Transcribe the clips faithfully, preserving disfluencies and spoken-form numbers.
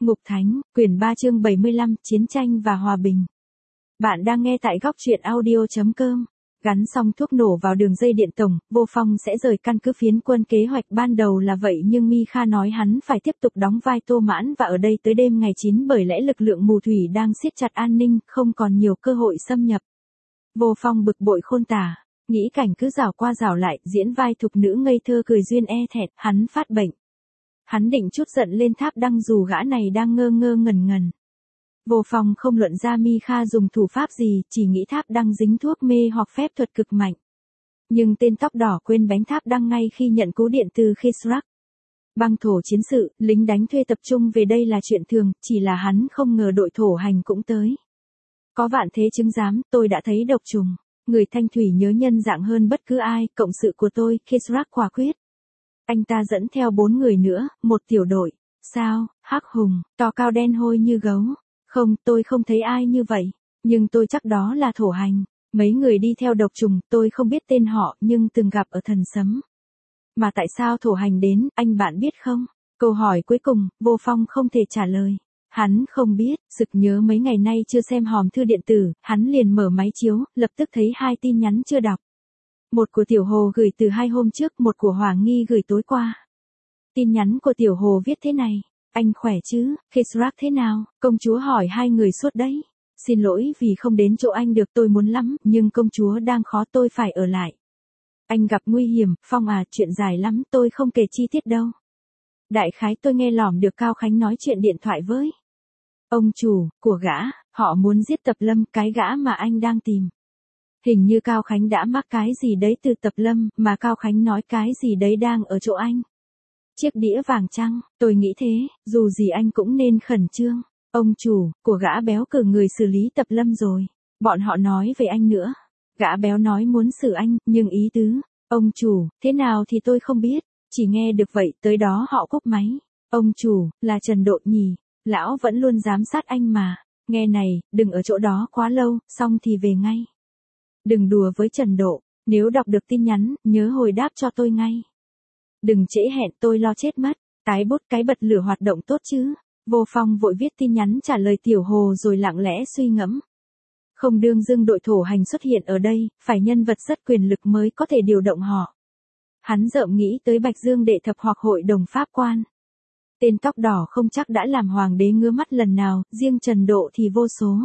Ngục Thánh, quyển ba chương bảy mươi lăm, Chiến tranh và hòa bình. Bạn đang nghe tại góc truyện audio chấm com. Gắn xong thuốc nổ vào đường dây điện tổng, Vô Phong sẽ rời căn cứ phiến quân. Kế hoạch ban đầu là vậy nhưng Mikha nói hắn phải tiếp tục đóng vai Tô Mãn và ở đây tới đêm ngày chín bởi lẽ lực lượng mù thủy đang siết chặt an ninh, không còn nhiều cơ hội xâm nhập. Vô Phong bực bội khôn tả, nghĩ cảnh cứ rảo qua rảo lại, diễn vai thục nữ ngây thơ cười duyên e thẹt, hắn phát bệnh. Hắn định trút giận lên Tháp Đăng dù gã này đang ngơ ngơ ngẩn ngẩn. Vô Phong không luận ra Mikha dùng thủ pháp gì, chỉ nghĩ Tháp Đăng dính thuốc mê hoặc phép thuật cực mạnh. Nhưng tên tóc đỏ quên bánh Tháp Đăng ngay khi nhận cú điện từ Khizrak. Băng thổ chiến sự, lính đánh thuê tập trung về đây là chuyện thường, chỉ là hắn không ngờ đội thổ hành cũng tới. Có vạn thế chứng giám, tôi đã thấy độc trùng. Người Thanh Thủy nhớ nhân dạng hơn bất cứ ai, cộng sự của tôi, Khizrak quả quyết. Anh ta dẫn theo bốn người nữa, một tiểu đội. Sao, hắc hùng, to cao đen hôi như gấu. Không, tôi không thấy ai như vậy. Nhưng tôi chắc đó là thổ hành. Mấy người đi theo độc trùng, tôi không biết tên họ, nhưng từng gặp ở thần sấm. Mà tại sao thổ hành đến, anh bạn biết không? Câu hỏi cuối cùng, Vô Phong không thể trả lời. Hắn không biết, sực nhớ mấy ngày nay chưa xem hòm thư điện tử, hắn liền mở máy chiếu, lập tức thấy hai tin nhắn chưa đọc. Một của Tiểu Hồ gửi từ hai hôm trước, một của Hoàng Nghi gửi tối qua. Tin nhắn của Tiểu Hồ viết thế này: anh khỏe chứ, Khizrak thế nào? Công chúa hỏi hai người suốt đấy. Xin lỗi vì không đến chỗ anh được, tôi muốn lắm, nhưng công chúa đang khó, tôi phải ở lại. Anh gặp nguy hiểm, Phong à, chuyện dài lắm, tôi không kể chi tiết đâu. Đại khái tôi nghe lỏm được Cao Khánh nói chuyện điện thoại với ông chủ của gã, họ muốn giết Tập Lâm, cái gã mà anh đang tìm. Hình như Cao Khánh đã mắc cái gì đấy từ Tập Lâm, mà Cao Khánh nói cái gì đấy đang ở chỗ anh. Chiếc đĩa vàng chăng, tôi nghĩ thế, dù gì anh cũng nên khẩn trương. Ông chủ của gã béo cử người xử lý Tập Lâm rồi. Bọn họ nói về anh nữa. Gã béo nói muốn xử anh, nhưng ý tứ, ông chủ, thế nào thì tôi không biết. Chỉ nghe được vậy, tới đó họ cúp máy. Ông chủ, là Trần Độ nhỉ? Lão vẫn luôn giám sát anh mà. Nghe này, đừng ở chỗ đó quá lâu, xong thì về ngay. Đừng đùa với Trần Độ, nếu đọc được tin nhắn, nhớ hồi đáp cho tôi ngay. Đừng trễ hẹn, tôi lo chết mất. Tái bút cái bật lửa hoạt động tốt chứ. Vô Phong vội viết tin nhắn trả lời Tiểu Hồ rồi lặng lẽ suy ngẫm. Không đương dưng đội thổ hành xuất hiện ở đây, phải nhân vật rất quyền lực mới có thể điều động họ. Hắn rợm nghĩ tới Bạch Dương đệ thập hoặc hội đồng pháp quan. Tên tóc đỏ không chắc đã làm hoàng đế ngứa mắt lần nào, riêng Trần Độ thì vô số.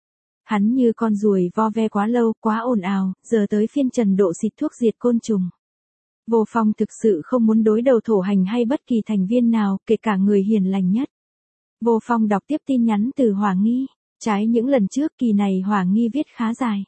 Hắn như con ruồi vo ve quá lâu, quá ồn ào, giờ tới phiên Trần Độ xịt thuốc diệt côn trùng. Vô Phong thực sự không muốn đối đầu thổ hành hay bất kỳ thành viên nào, kể cả người hiền lành nhất. Vô Phong đọc tiếp tin nhắn từ Hoàng Nghi. Trái những lần trước, kỳ này Hoàng Nghi viết khá dài.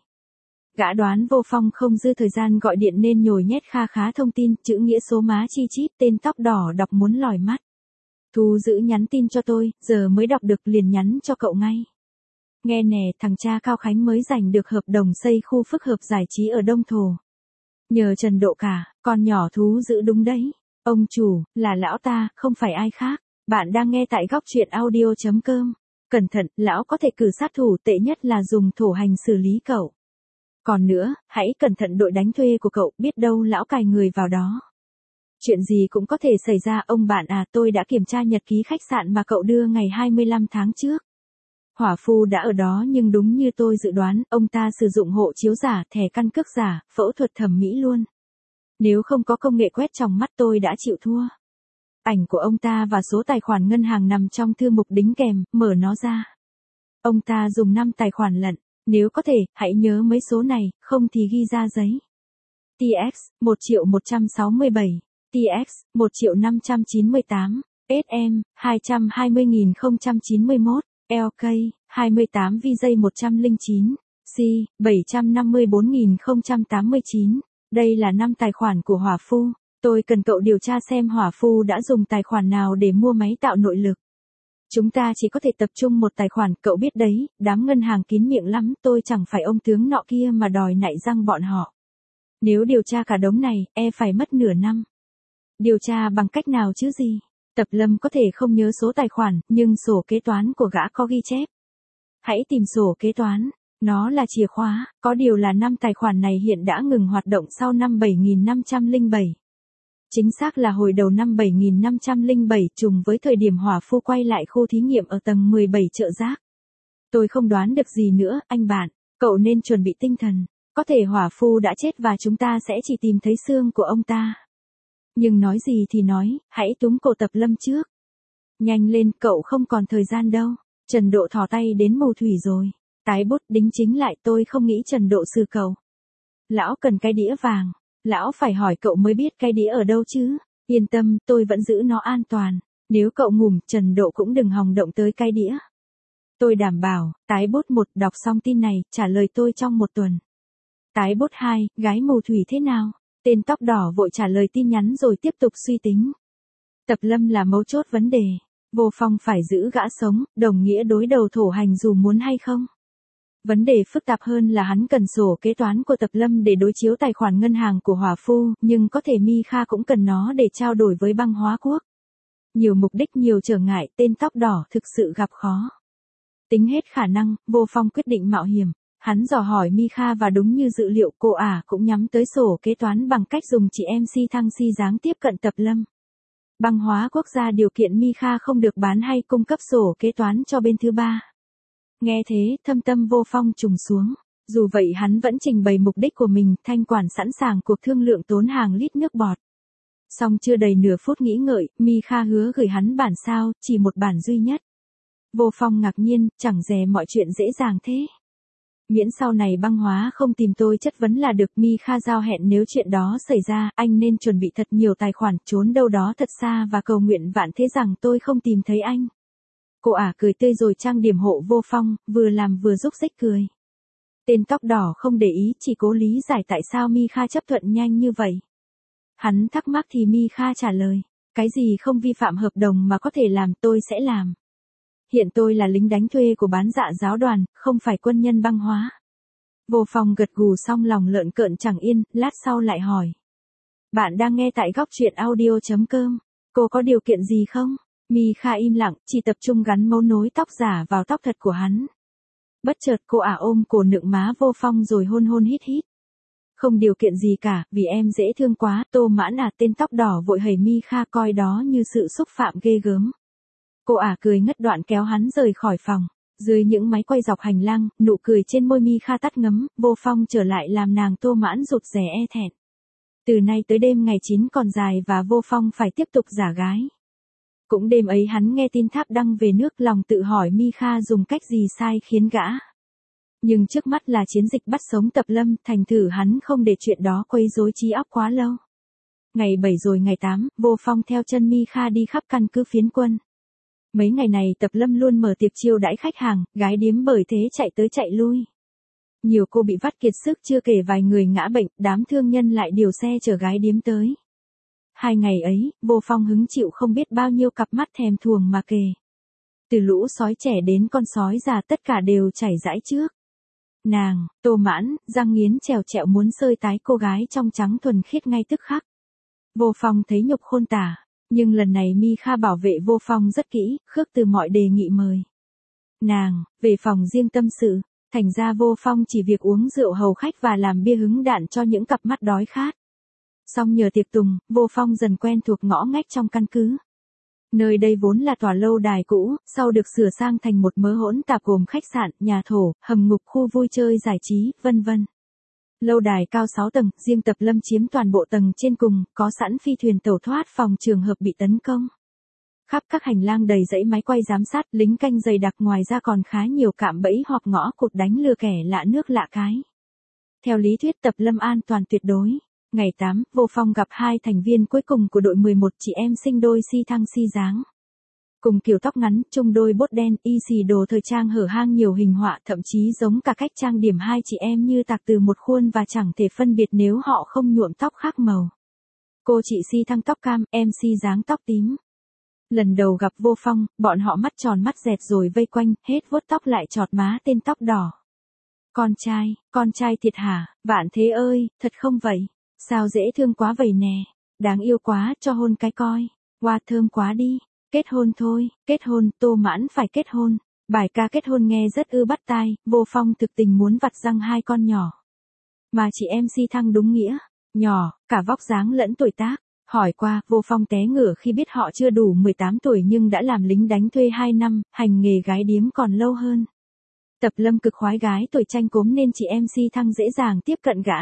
Gã đoán Vô Phong không dư thời gian gọi điện nên nhồi nhét kha khá thông tin, chữ nghĩa số má chi chít, tên tóc đỏ đọc muốn lòi mắt. Thu giữ nhắn tin cho tôi, giờ mới đọc được liền nhắn cho cậu ngay. Nghe nè, thằng cha Cao Khánh mới giành được hợp đồng xây khu phức hợp giải trí ở Đông Thổ. Nhờ Trần Độ cả, con nhỏ thú giữ đúng đấy. Ông chủ, là lão ta, không phải ai khác. Bạn đang nghe tại góc truyện audio chấm com. Cẩn thận, lão có thể cử sát thủ, tệ nhất là dùng thổ hành xử lý cậu. Còn nữa, hãy cẩn thận đội đánh thuê của cậu, biết đâu lão cài người vào đó. Chuyện gì cũng có thể xảy ra. Ông bạn à, tôi đã kiểm tra nhật ký khách sạn mà cậu đưa ngày hai mươi lăm tháng trước. Hỏa phu đã ở đó nhưng đúng như tôi dự đoán, ông ta sử dụng hộ chiếu giả, thẻ căn cước giả, phẫu thuật thẩm mỹ luôn. Nếu không có công nghệ quét trong mắt tôi đã chịu thua. Ảnh của ông ta và số tài khoản ngân hàng nằm trong thư mục đính kèm, mở nó ra. Ông ta dùng năm tài khoản lận, nếu có thể, hãy nhớ mấy số này, không thì ghi ra giấy. tê ích, một triệu một trăm sáu mươi bảy, tê ích, một triệu năm trăm chín mươi tám, ét em, hai trăm hai mươi nghìn không trăm chín mươi mốt, lờ ca, hai mươi tám vi gi một trăm lẻ chín, C, bảy trăm năm mươi bốn nghìn không trăm tám mươi chín. Đây là năm tài khoản của Hỏa Phu. Tôi cần cậu điều tra xem Hỏa Phu đã dùng tài khoản nào để mua máy tạo nội lực. Chúng ta chỉ có thể tập trung một tài khoản, cậu biết đấy, đám ngân hàng kín miệng lắm, tôi chẳng phải ông tướng nọ kia mà đòi nại răng bọn họ. Nếu điều tra cả đống này, e phải mất nửa năm. Điều tra bằng cách nào chứ gì? Tập Lâm có thể không nhớ số tài khoản, nhưng sổ kế toán của gã có ghi chép. Hãy tìm sổ kế toán, nó là chìa khóa, có điều là năm tài khoản này hiện đã ngừng hoạt động sau năm bảy nghìn năm trăm lẻ bảy. Chính xác là hồi đầu năm bảy nghìn năm trăm lẻ bảy trùng với thời điểm hỏa phu quay lại khu thí nghiệm ở tầng mười bảy chợ rác. Tôi không đoán được gì nữa, anh bạn, cậu nên chuẩn bị tinh thần, có thể hỏa phu đã chết và chúng ta sẽ chỉ tìm thấy xương của ông ta. Nhưng nói gì thì nói, hãy túm cổ Tập Lâm trước. Nhanh lên, cậu không còn thời gian đâu. Trần Độ thò tay đến màu thủy rồi. Tái bút đính chính lại, tôi không nghĩ Trần Độ xử cậu. Lão cần cái đĩa vàng. Lão phải hỏi cậu mới biết cái đĩa ở đâu chứ. Yên tâm, tôi vẫn giữ nó an toàn. Nếu cậu ngủm, Trần Độ cũng đừng hòng động tới cái đĩa. Tôi đảm bảo, tái bút một, đọc xong tin này, trả lời tôi trong một tuần. Tái bút hai, gái màu thủy thế nào? Tên tóc đỏ vội trả lời tin nhắn rồi tiếp tục suy tính. Tập Lâm là mấu chốt vấn đề. Vô Phong phải giữ gã sống, đồng nghĩa đối đầu thổ hành dù muốn hay không. Vấn đề phức tạp hơn là hắn cần sổ kế toán của Tập Lâm để đối chiếu tài khoản ngân hàng của hỏa phu, nhưng có thể Mi Kha cũng cần nó để trao đổi với băng hóa quốc. Nhiều mục đích nhiều trở ngại, tên tóc đỏ thực sự gặp khó. Tính hết khả năng, Vô Phong quyết định mạo hiểm. Hắn dò hỏi Mi Kha và đúng như dự liệu cô ả cũng nhắm tới sổ kế toán bằng cách dùng chị em Si Thăng Si dáng tiếp cận Tập Lâm. Băng hóa quốc gia điều kiện Mi Kha không được bán hay cung cấp sổ kế toán cho bên thứ ba. Nghe thế, thâm tâm Vô Phong trùng xuống. Dù vậy hắn vẫn trình bày mục đích của mình, thanh quản sẵn sàng cuộc thương lượng tốn hàng lít nước bọt. Xong chưa đầy nửa phút nghĩ ngợi, Mi Kha hứa gửi hắn bản sao, chỉ một bản duy nhất. Vô Phong ngạc nhiên, chẳng dè mọi chuyện dễ dàng thế. Miễn sau này băng hóa không tìm tôi chất vấn là được. Mi Kha giao hẹn nếu chuyện đó xảy ra, anh nên chuẩn bị thật nhiều tài khoản, trốn đâu đó thật xa và cầu nguyện vạn thế rằng tôi không tìm thấy anh. Cô ả cười tươi rồi trang điểm hộ Vô Phong, vừa làm vừa rúc rích cười. Tên tóc đỏ không để ý, chỉ cố lý giải tại sao Mi Kha chấp thuận nhanh như vậy. Hắn thắc mắc thì Mi Kha trả lời, cái gì không vi phạm hợp đồng mà có thể làm tôi sẽ làm. Hiện tôi là lính đánh thuê của bán dạ giáo đoàn, không phải quân nhân băng hóa. Vô Phong gật gù xong lòng lợn cợn chẳng yên, lát sau lại hỏi. Bạn đang nghe tại góc truyện audio chấm com. Cô có điều kiện gì không? Mi Kha im lặng, chỉ tập trung gắn mấu nối tóc giả vào tóc thật của hắn. Bất chợt cô ả ôm cổ nựng má Vô Phong rồi hôn hôn hít hít. Không điều kiện gì cả, vì em dễ thương quá. Tô Mãn à, tên tóc đỏ vội hẩy Mi Kha coi đó như sự xúc phạm ghê gớm. Cô ả cười ngất đoạn kéo hắn rời khỏi phòng. Dưới những máy quay dọc hành lang, nụ cười trên môi Mi Kha tắt ngấm, Vô Phong trở lại làm nàng Tô Mãn rụt rè e thẹn. Từ nay tới đêm ngày chín còn dài và Vô Phong phải tiếp tục giả gái. Cũng đêm ấy hắn nghe tin Tháp Đăng về nước, lòng tự hỏi Mi Kha dùng cách gì sai khiến gã. Nhưng trước mắt là chiến dịch bắt sống Tập Lâm, thành thử hắn không để chuyện đó quấy rối trí óc quá lâu. Ngày bảy rồi ngày tám, Vô Phong theo chân Mi Kha đi khắp căn cứ phiến quân. Mấy ngày này Tập Lâm luôn mở tiệc chiêu đãi khách hàng, gái điếm bởi thế chạy tới chạy lui. Nhiều cô bị vắt kiệt sức, chưa kể vài người ngã bệnh, đám thương nhân lại điều xe chở gái điếm tới. Hai ngày ấy, Vô Phong hứng chịu không biết bao nhiêu cặp mắt thèm thuồng mà kề. Từ lũ sói trẻ đến con sói già tất cả đều chảy rãi trước. Nàng, Tô Mãn, răng nghiến trèo trẹo muốn sơi tái cô gái trong trắng thuần khiết ngay tức khắc. Vô Phong thấy nhục khôn tả, nhưng lần này Mi Kha bảo vệ Vô Phong rất kỹ, khước từ mọi đề nghị mời. Nàng, về phòng riêng tâm sự, thành ra Vô Phong chỉ việc uống rượu hầu khách và làm bia hứng đạn cho những cặp mắt đói khát. Xong nhờ tiệc tùng, Vô Phong dần quen thuộc ngõ ngách trong căn cứ. Nơi đây vốn là tòa lâu đài cũ, sau được sửa sang thành một mớ hỗn tạp gồm khách sạn, nhà thổ, hầm ngục, khu vui chơi giải trí, vân vân. Lâu đài cao sáu tầng, riêng Tập Lâm chiếm toàn bộ tầng trên cùng, có sẵn phi thuyền tẩu thoát phòng trường hợp bị tấn công. Khắp các hành lang đầy dãy máy quay giám sát, lính canh dày đặc, ngoài ra còn khá nhiều cạm bẫy hoặc ngõ cụt đánh lừa kẻ lạ nước lạ cái. Theo lý thuyết Tập Lâm an toàn tuyệt đối. Ngày tám, Vô Phong gặp hai thành viên cuối cùng của đội mười một, chị em sinh đôi Si Thăng Si dáng. Cùng kiểu tóc ngắn, chung đôi bốt đen, y xì đồ thời trang hở hang nhiều hình họa, thậm chí giống cả cách trang điểm hai chị em như tạc từ một khuôn và chẳng thể phân biệt nếu họ không nhuộm tóc khác màu. Cô chị Si Thăng tóc cam, em Si dáng tóc tím. Lần đầu gặp Vô Phong, bọn họ mắt tròn mắt dẹt rồi vây quanh, hết vuốt tóc lại chọt má tên tóc đỏ. Con trai, con trai thiệt hả, Vạn Thế ơi, thật không vậy? Sao dễ thương quá vậy nè, đáng yêu quá, cho hôn cái coi, hoa thơm quá đi, kết hôn thôi, kết hôn, Tô Mãn phải kết hôn. Bài ca kết hôn nghe rất ư bắt tai, Vô Phong thực tình muốn vặt răng hai con nhỏ. Mà chị em Si Thăng đúng nghĩa, nhỏ, cả vóc dáng lẫn tuổi tác, Hỏi qua, Vô Phong té ngửa khi biết họ chưa đủ mười tám tuổi nhưng đã làm lính đánh thuê hai năm, hành nghề gái điếm còn lâu hơn. Tập Lâm cực khoái gái tuổi tranh cốm nên chị em Si Thăng dễ dàng tiếp cận gã.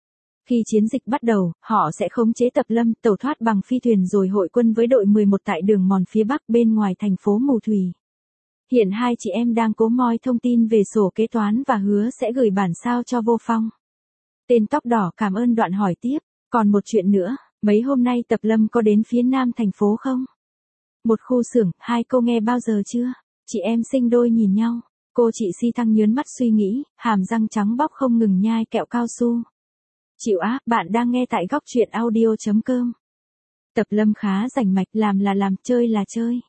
Khi chiến dịch bắt đầu, họ sẽ khống chế Tập Lâm tẩu thoát bằng phi thuyền rồi hội quân với đội mười một tại đường mòn phía bắc bên ngoài thành phố Mù Thủy. Hiện hai chị em đang cố moi thông tin về sổ kế toán và hứa sẽ gửi bản sao cho Vô Phong. Tên tóc đỏ cảm ơn đoạn hỏi tiếp, còn một chuyện nữa, mấy hôm nay Tập Lâm có đến phía nam thành phố không? Một khu xưởng, hai cô nghe bao giờ chưa? Chị em sinh đôi nhìn nhau, cô chị Si Thăng nhớn mắt suy nghĩ, hàm răng trắng bóc không ngừng nhai kẹo cao su. Chịu á, bạn đang nghe tại góc truyện audio.com. Tập Lâm khá rành mạch, làm là làm, chơi là chơi.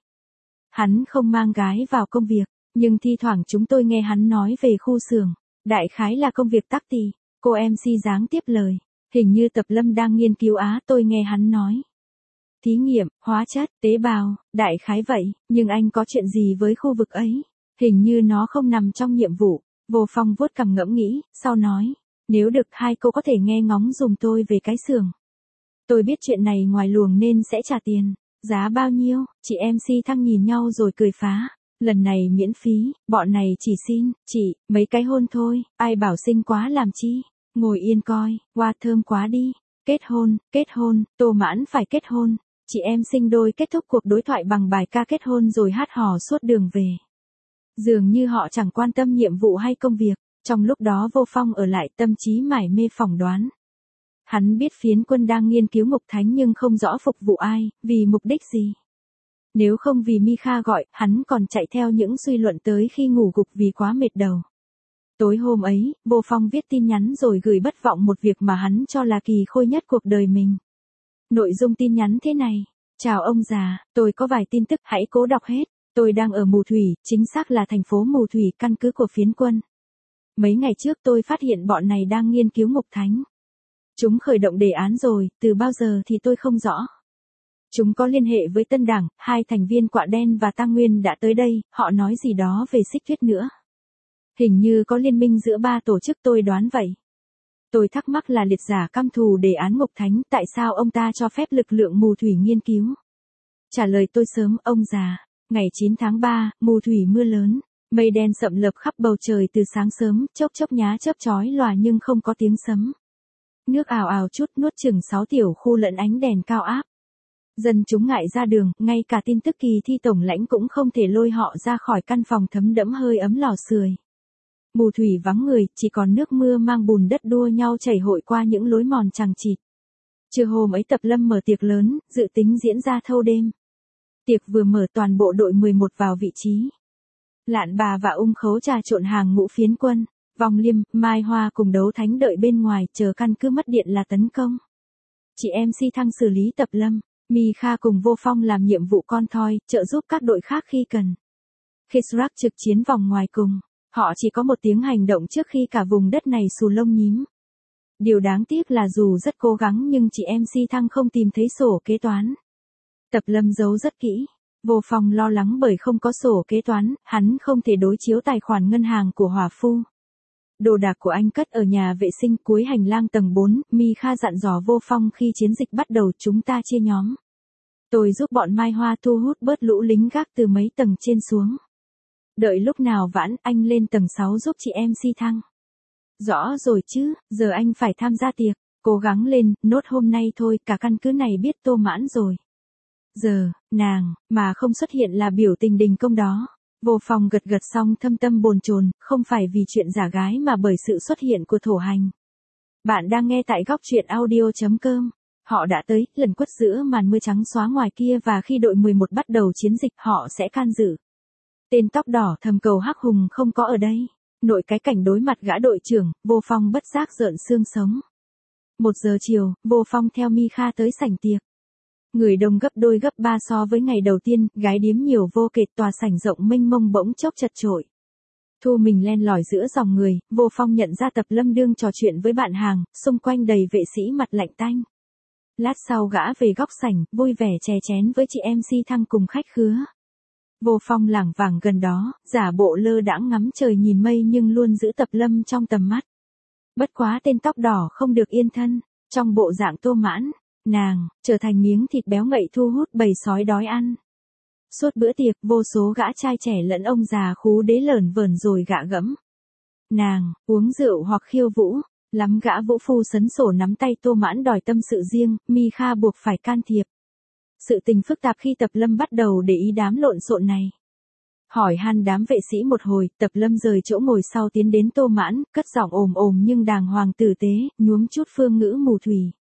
Hắn không mang gái vào công việc, nhưng thi thoảng chúng tôi nghe hắn nói về khu xưởng, đại khái là công việc tắc tì. Cô em Si dáng tiếp lời, hình như Tập Lâm đang nghiên cứu á, tôi nghe hắn nói. Thí nghiệm, hóa chất, tế bào, đại khái vậy, nhưng anh có chuyện gì với khu vực ấy? Hình như nó không nằm trong nhiệm vụ. Vô Phong vuốt cằm ngẫm nghĩ, sau nói, nếu được hai cô có thể nghe ngóng dùm tôi về cái xưởng. Tôi biết chuyện này ngoài luồng nên sẽ trả tiền. Giá bao nhiêu? Chị em Si Thăng nhìn nhau rồi cười phá. Lần này miễn phí, bọn này chỉ xin, chị, mấy cái hôn thôi, ai bảo xinh quá làm chi. Ngồi yên coi, hoa thơm quá đi. Kết hôn, kết hôn, Tô Mãn phải kết hôn. Chị em sinh đôi kết thúc cuộc đối thoại bằng bài ca kết hôn rồi hát hò suốt đường về. Dường như họ chẳng quan tâm nhiệm vụ hay công việc. Trong lúc đó Vô Phong ở lại tâm trí mải mê phỏng đoán. Hắn biết phiến quân đang nghiên cứu Ngục Thánh nhưng không rõ phục vụ ai, vì mục đích gì. Nếu không vì Mikha gọi, hắn còn chạy theo những suy luận tới khi ngủ gục vì quá mệt đầu. Tối hôm ấy, Vô Phong viết tin nhắn rồi gửi bất vọng một việc mà hắn cho là kỳ khôi nhất cuộc đời mình. Nội dung tin nhắn thế này, chào ông già, tôi có vài tin tức hãy cố đọc hết. Tôi đang ở Mù Thủy, chính xác là thành phố Mù Thủy, căn cứ của phiến quân. Mấy ngày trước tôi phát hiện bọn này đang nghiên cứu Ngục Thánh. Chúng khởi động đề án rồi, từ bao giờ thì tôi không rõ. Chúng có liên hệ với Tân Đảng, hai thành viên Quạ Đen và Tăng Nguyên đã tới đây, họ nói gì đó về Xích Tuyết nữa. Hình như có liên minh giữa ba tổ chức, tôi đoán vậy. Tôi thắc mắc là liệt giả căm thù đề án Ngục Thánh, tại sao ông ta cho phép lực lượng Mù Thủy nghiên cứu? Trả lời tôi sớm, ông già. Ngày chín tháng ba, Mù Thủy mưa lớn. Mây đen sậm lợp khắp bầu trời từ sáng sớm, chốc chốc nhá chớp chói lòa nhưng không có tiếng sấm. Nước ào ào chút nuốt chừng sáu tiểu khu lẫn ánh đèn cao áp. Dân chúng ngại ra đường, ngay cả tin tức kỳ thi tổng lãnh cũng không thể lôi họ ra khỏi căn phòng thấm đẫm hơi ấm lò sưởi. Mù Thủy vắng người, chỉ còn nước mưa mang bùn đất đua nhau chảy hội qua những lối mòn chằng chịt. Trưa hôm ấy Tập Lâm mở tiệc lớn, dự tính diễn ra thâu đêm. Tiệc vừa mở toàn bộ đội mười một vào vị trí. Lạn Bà và Ung Khấu trà trộn hàng ngũ phiến quân. Vong Liêm, Mai Hoa cùng Đấu Thánh đợi bên ngoài chờ căn cứ mất điện là tấn công. Chị em Si Thăng xử lý Tập Lâm, Mikha cùng Vô Phong làm nhiệm vụ con thoi, trợ giúp các đội khác khi cần. Khizrak trực chiến vòng ngoài cùng, họ chỉ có một tiếng hành động trước khi cả vùng đất này xù lông nhím. Điều đáng tiếc là dù rất cố gắng nhưng chị em Si Thăng không tìm thấy sổ kế toán. Tập Lâm giấu rất kỹ. Vô Phong lo lắng bởi không có sổ kế toán, hắn không thể đối chiếu tài khoản ngân hàng của Hòa Phu. Đồ đạc của anh cất ở nhà vệ sinh cuối hành lang tầng bốn, Mikha dặn dò Vô Phong khi chiến dịch bắt đầu chúng ta chia nhóm. Tôi giúp bọn Mai Hoa thu hút bớt lũ lính gác từ mấy tầng trên xuống. Đợi lúc nào vãn, anh lên tầng sáu giúp chị em Si Thăng. Rõ rồi chứ, giờ anh phải tham gia tiệc, cố gắng lên, nốt hôm nay thôi, cả căn cứ này biết Tô Mãn rồi. Giờ, nàng, mà không xuất hiện là biểu tình đình công đó. Vô Phong gật gật xong thâm tâm bồn chồn, không phải vì chuyện giả gái mà bởi sự xuất hiện của thổ hành. Bạn đang nghe tại góc truyện audio.com. Họ đã tới, lần quất giữa màn mưa trắng xóa ngoài kia và khi đội mười một bắt đầu chiến dịch họ sẽ can dự. Tên tóc đỏ thầm cầu Hắc Hùng không có ở đây. Nội cái cảnh đối mặt gã đội trưởng, Vô Phong bất giác rợn xương sống. Một giờ chiều, Vô Phong theo Mikha tới sảnh tiệc. Người đông gấp đôi gấp ba so với ngày đầu tiên, gái điếm nhiều vô kể, tòa sảnh rộng mênh mông bỗng chốc chật chội. Thu mình len lỏi giữa dòng người, Vô Phong nhận ra Tập Lâm đương trò chuyện với bạn hàng, xung quanh đầy vệ sĩ mặt lạnh tanh. Lát sau gã về góc sảnh, vui vẻ chè chén với chị em Si Thăng cùng khách khứa. Vô Phong lảng vảng gần đó, giả bộ lơ đãng ngắm trời nhìn mây nhưng luôn giữ Tập Lâm trong tầm mắt. Bất quá tên tóc đỏ không được yên thân, trong bộ dạng Tô Mãn. Nàng, trở thành miếng thịt béo ngậy thu hút bầy sói đói ăn. Suốt bữa tiệc, vô số gã trai trẻ lẫn ông già khú đế lởn vởn rồi gạ gẫm. Nàng, uống rượu hoặc khiêu vũ, lắm gã vũ phu sấn sổ nắm tay Tô Mãn đòi tâm sự riêng, Mi Kha buộc phải can thiệp. Sự tình phức tạp khi Tập Lâm bắt đầu để ý đám lộn xộn này. Hỏi han đám vệ sĩ một hồi, Tập Lâm rời chỗ ngồi sau tiến đến Tô Mãn, cất giọng ồm ồm nhưng đàng hoàng tử tế, nhuốm chút phương ngữ mù thủy.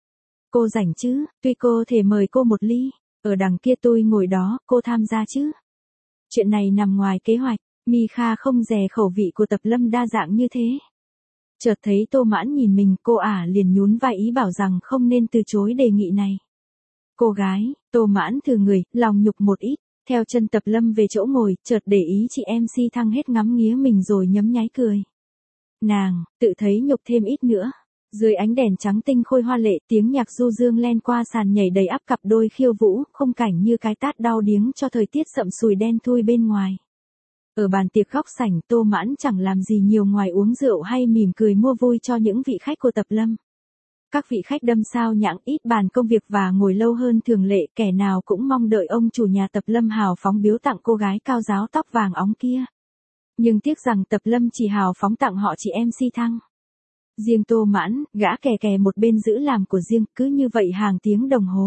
Cô rảnh chứ, tuy cô thể mời cô một ly, ở đằng kia tôi ngồi đó, cô tham gia chứ. Chuyện này nằm ngoài kế hoạch, Mi Kha không dè khẩu vị của Tập Lâm đa dạng như thế. Chợt thấy Tô Mãn nhìn mình, cô ả liền nhún vai ý bảo rằng không nên từ chối đề nghị này. Cô gái, Tô Mãn thử người, lòng nhục một ít, theo chân Tập Lâm về chỗ ngồi, chợt để ý chị em xê Thăng hết ngắm nghía mình rồi nhấm nháy cười. Nàng, tự thấy nhục thêm ít nữa. Dưới ánh đèn trắng tinh khôi hoa lệ, tiếng nhạc du dương len qua sàn nhảy đầy ắp cặp đôi khiêu vũ, khung cảnh như cái tát đau điếng cho thời tiết sậm sùi đen thui bên ngoài. Ở bàn tiệc góc sảnh, Tô Mãn chẳng làm gì nhiều ngoài uống rượu hay mỉm cười mua vui cho những vị khách của Tập Lâm. Các vị khách đâm sao nhãng ít bàn công việc và ngồi lâu hơn thường lệ, kẻ nào cũng mong đợi ông chủ nhà Tập Lâm hào phóng biếu tặng cô gái cao ráo tóc vàng óng kia. Nhưng tiếc rằng Tập Lâm chỉ hào phóng tặng họ chị em xê Thăng. Riêng Tô Mãn, gã kè kè một bên giữ làm của riêng, cứ như vậy hàng tiếng đồng hồ.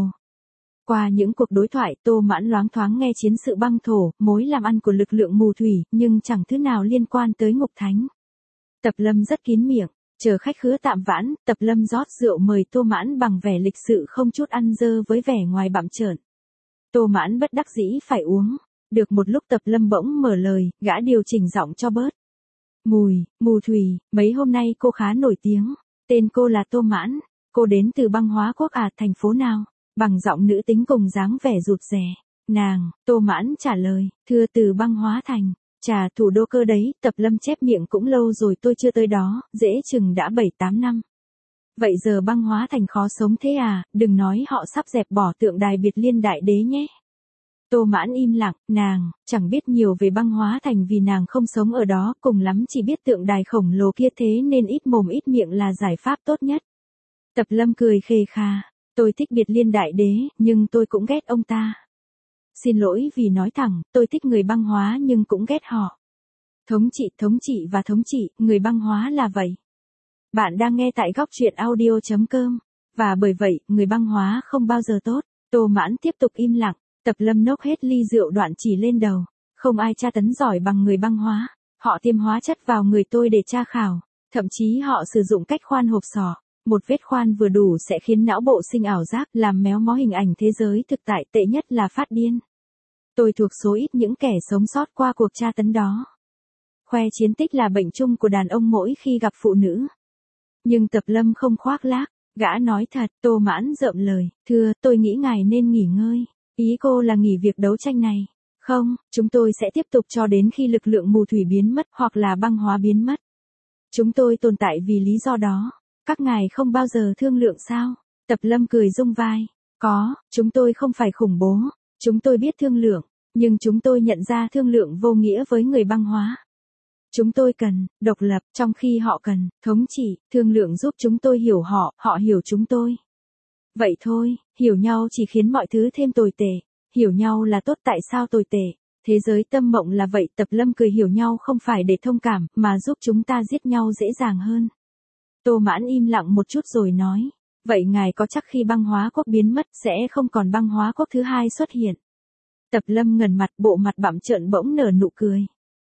Qua những cuộc đối thoại, Tô Mãn loáng thoáng nghe chiến sự băng thổ, mối làm ăn của lực lượng mù thủy, nhưng chẳng thứ nào liên quan tới Ngục Thánh. Tập Lâm rất kín miệng, chờ khách khứa tạm vãn, Tập Lâm rót rượu mời Tô Mãn bằng vẻ lịch sự không chút ăn dơ với vẻ ngoài bặm trợn. Tô Mãn bất đắc dĩ phải uống. Được một lúc Tập Lâm bỗng mở lời, gã điều chỉnh giọng cho bớt. Mùi, mù thủy, mấy hôm nay cô khá nổi tiếng. Tên cô là Tô Mãn. Cô đến từ băng hóa quốc à, thành phố nào? Bằng giọng nữ tính cùng dáng vẻ rụt rè. Nàng, Tô Mãn trả lời, thưa từ băng hóa thành. Chà, thủ đô cơ đấy, Tập Lâm chép miệng cũng lâu rồi tôi chưa tới đó, dễ chừng đã bảy tám năm. Vậy giờ băng hóa thành khó sống thế à, đừng nói họ sắp dẹp bỏ tượng đài Biệt Liên Đại Đế nhé. Tô Mãn im lặng, nàng, chẳng biết nhiều về băng hóa thành vì nàng không sống ở đó, cùng lắm chỉ biết tượng đài khổng lồ kia thế nên ít mồm ít miệng là giải pháp tốt nhất. Tập Lâm cười khề khà, tôi thích Biệt Liên Đại Đế, nhưng tôi cũng ghét ông ta. Xin lỗi vì nói thẳng, tôi thích người băng hóa nhưng cũng ghét họ. Thống trị, thống trị và thống trị, người băng hóa là vậy. Bạn đang nghe tại góc truyện audio chấm com, và bởi vậy, người băng hóa không bao giờ tốt. Tô Mãn tiếp tục im lặng. Tập Lâm nốc hết ly rượu đoạn chỉ lên đầu. Không ai tra tấn giỏi bằng người băng hóa. Họ tiêm hóa chất vào người tôi để tra khảo. Thậm chí họ sử dụng cách khoan hộp sọ. Một vết khoan vừa đủ sẽ khiến não bộ sinh ảo giác, làm méo mó hình ảnh thế giới thực tại, tệ nhất là phát điên. Tôi thuộc số ít những kẻ sống sót qua cuộc tra tấn đó. Khoe chiến tích là bệnh chung của đàn ông mỗi khi gặp phụ nữ. Nhưng Tập Lâm không khoác lác. Gã nói thật, Tô Mãn rợm lời, thưa, tôi nghĩ ngài nên nghỉ ngơi. Ý cô là nghỉ việc đấu tranh này. Không, chúng tôi sẽ tiếp tục cho đến khi lực lượng mù thủy biến mất hoặc là băng hóa biến mất. Chúng tôi tồn tại vì lý do đó. Các ngài không bao giờ thương lượng sao? Tập Lâm cười rung vai. Có, chúng tôi không phải khủng bố. Chúng tôi biết thương lượng. Nhưng chúng tôi nhận ra thương lượng vô nghĩa với người băng hóa. Chúng tôi cần độc lập, trong khi họ cần thống trị. Thương lượng giúp chúng tôi hiểu họ, họ hiểu chúng tôi. Vậy thôi, hiểu nhau chỉ khiến mọi thứ thêm tồi tệ. Hiểu nhau là tốt, tại sao tồi tệ? Thế giới tâm mộng là vậy. Tập Lâm cười, hiểu nhau không phải để thông cảm, mà giúp chúng ta giết nhau dễ dàng hơn. Tô Mãn im lặng một chút rồi nói. Vậy ngài có chắc khi băng hóa quốc biến mất sẽ không còn băng hóa quốc thứ hai xuất hiện? Tập Lâm ngẩn mặt, bộ mặt bặm trợn bỗng nở nụ cười.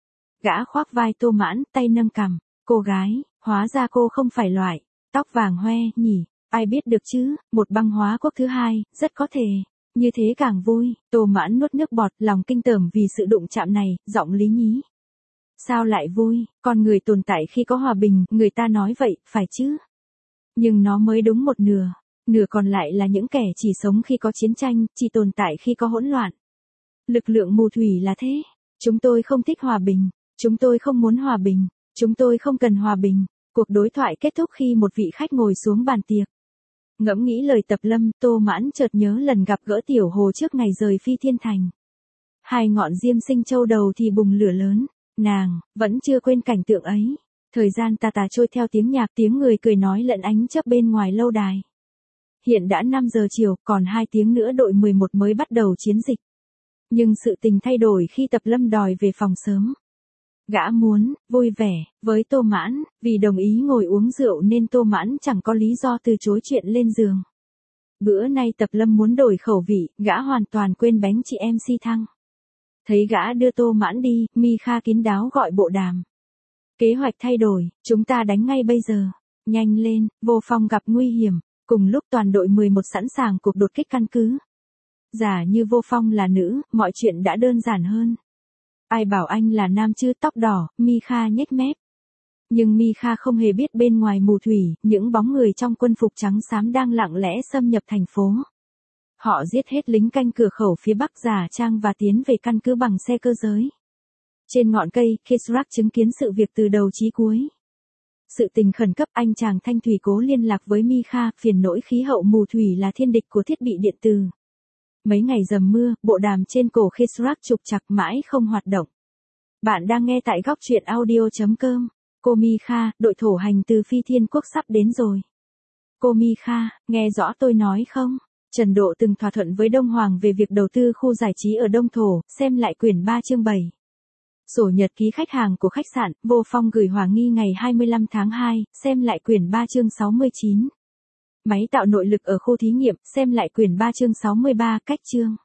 Gã khoác vai Tô Mãn, tay nâng cằm. Cô gái, hóa ra cô không phải loại tóc vàng hoe nhỉ? Ai biết được chứ, một băng hóa quốc thứ hai, rất có thể. Như thế càng vui. Tô Mãn nuốt nước bọt, lòng kinh tởm vì sự đụng chạm này, giọng lý nhí. Sao lại vui, con người tồn tại khi có hòa bình, người ta nói vậy, phải chứ? Nhưng nó mới đúng một nửa. Nửa còn lại là những kẻ chỉ sống khi có chiến tranh, chỉ tồn tại khi có hỗn loạn. Lực lượng mù thủy là thế. Chúng tôi không thích hòa bình. Chúng tôi không muốn hòa bình. Chúng tôi không cần hòa bình. Cuộc đối thoại kết thúc khi một vị khách ngồi xuống bàn tiệc. Ngẫm nghĩ lời Tập Lâm, Tô Mãn chợt nhớ lần gặp gỡ Tiểu Hồ trước ngày rời Phi Thiên Thành. Hai ngọn diêm sinh châu đầu thì bùng lửa lớn. Nàng, vẫn chưa quên cảnh tượng ấy. Thời gian tà tà trôi theo tiếng nhạc, tiếng người cười nói lẫn ánh chớp bên ngoài lâu đài. hiện đã năm giờ chiều, còn hai tiếng nữa đội mười một mới bắt đầu chiến dịch. Nhưng sự tình thay đổi khi Tập Lâm đòi về phòng sớm. Gã muốn, vui vẻ, với Tô Mãn, vì đồng ý ngồi uống rượu nên Tô Mãn chẳng có lý do từ chối chuyện lên giường. Bữa nay Tập Lâm muốn đổi khẩu vị, gã hoàn toàn quên bánh chị em Si Thăng. Thấy gã đưa Tô Mãn đi, Mi Kha kín đáo gọi bộ đàm. Kế hoạch thay đổi, chúng ta đánh ngay bây giờ. Nhanh lên, Vô Phong gặp nguy hiểm. Cùng lúc toàn đội mười một sẵn sàng cuộc đột kích căn cứ. Giả như Vô Phong là nữ, mọi chuyện đã đơn giản hơn. Ai bảo anh là nam chứ? Tóc đỏ, Mi Kha nhếch mép. Nhưng Mi Kha không hề biết bên ngoài mù thủy, những bóng người trong quân phục trắng xám đang lặng lẽ xâm nhập thành phố. Họ giết hết lính canh cửa khẩu phía bắc giả trang và tiến về căn cứ bằng xe cơ giới. Trên ngọn cây, Kisrak chứng kiến sự việc từ đầu chí cuối. Sự tình khẩn cấp, anh chàng Thanh Thủy cố liên lạc với Mi Kha, phiền nỗi khí hậu mù thủy là thiên địch của thiết bị điện từ. Mấy ngày dầm mưa, bộ đàm trên cổ Kisrak trục trặc mãi không hoạt động. Bạn đang nghe tại góc truyện audio chấm com. Cô Mi Kha, đội thổ hành từ Phi Thiên Quốc sắp đến rồi. Cô Mi Kha, nghe rõ tôi nói không? Trần Độ từng thỏa thuận với Đông Hoàng về việc đầu tư khu giải trí ở Đông Thổ, xem lại quyển ba chương bảy. Sổ nhật ký khách hàng của khách sạn, Vô Phong gửi Hòa Nghi ngày hai mươi lăm tháng hai, xem lại quyển ba chương sáu mươi chín. Máy tạo nội lực ở khu thí nghiệm, xem lại quyển ba chương sáu mươi ba, cách chương.